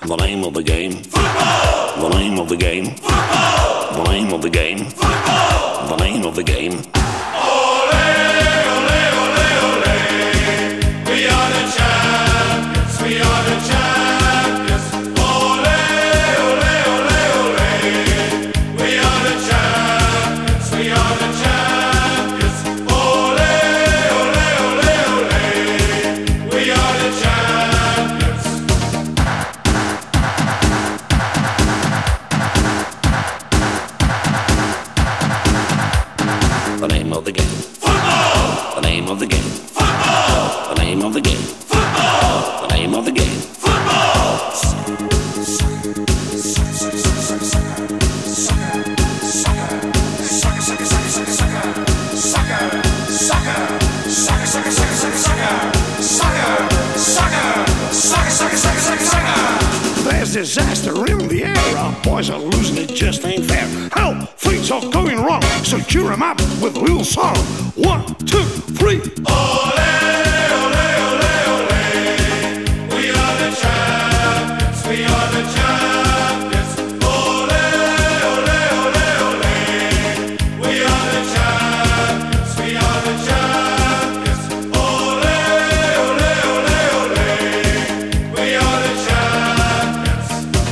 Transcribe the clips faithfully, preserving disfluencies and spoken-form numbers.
The name of the game. Football. The name of the game. Football. The name of the game. Football. The name of the game. Ole, ole, ole, ole. We are the champions. We are the champions. Ole, ole, ole, ole. We are the champions. We are the champions. Ole, ole, ole, ole. We are the champions. The name of the game. Football. The name of the game. Football. The name of the game. Football. The name of the game. Football. There's disaster in the air. Our boys are losing, it just ain't fair. Help! Things are going wrong, so cheer 'em up with a little song. One, two, three. Ole, ole, ole, ole. We are the champions. We are the champions. Ole, ole, ole, ole. We are the champions. We are the champions. Ole, ole, ole, ole. We are the champions.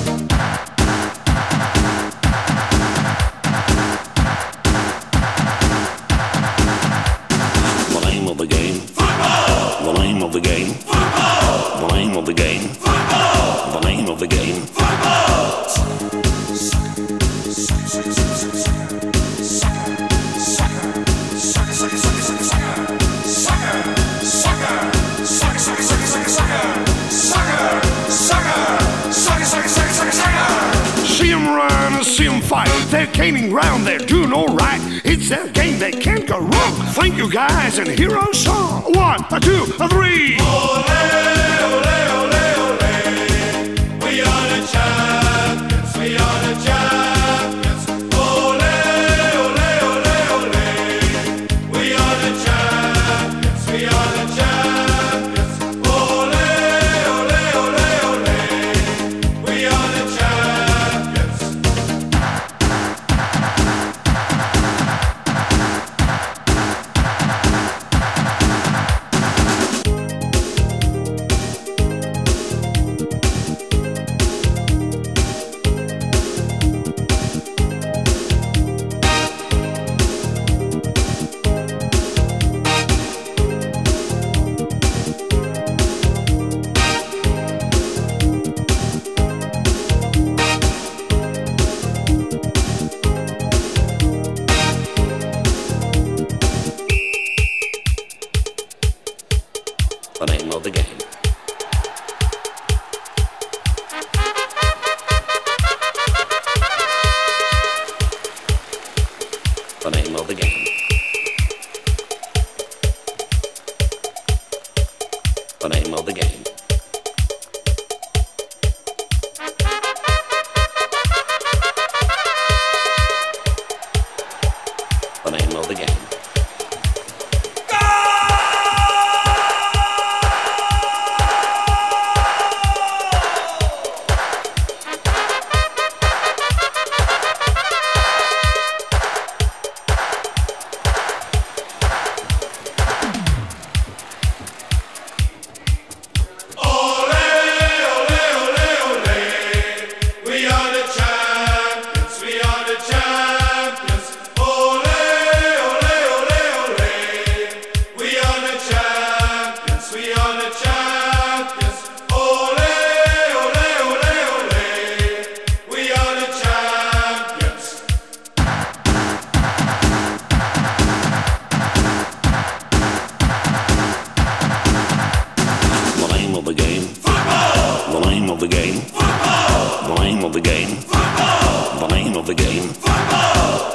The name of the game. Football. The name of the game. Football. The name of the game. Football. The name of the game. Football. See 'em run and see 'em fight. They're gaining ground, they're doing all right. It's their game, they can't go wrong. Thank you guys and hero song. One, a two, a three. Ole, ole, ole, ole. We are the champions. We are the champions. Ole, ole, ole, ole. We are the champions. We are the champions. Ole, ole, ole, ole. We are the champions. The name of the game. The name of the game. The name of the game. The name of the game. Ole, ole, ole, ole. We are the champions. We are the champions. Ole, ole, ole, ole. We are the champions. We are the champions. Ole, ole, ole, ole. We are the champions. The name of the game. Football. The name of the game. Football. The name of the game. Football. The name of the game. Football.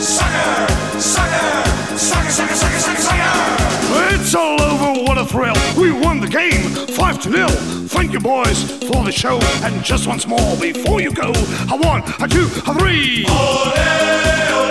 It's all over, what a thrill. We won the game five to nil. Thank you, boys, for the show. And just once more before you go, a one, a two, a three. Ole, ole.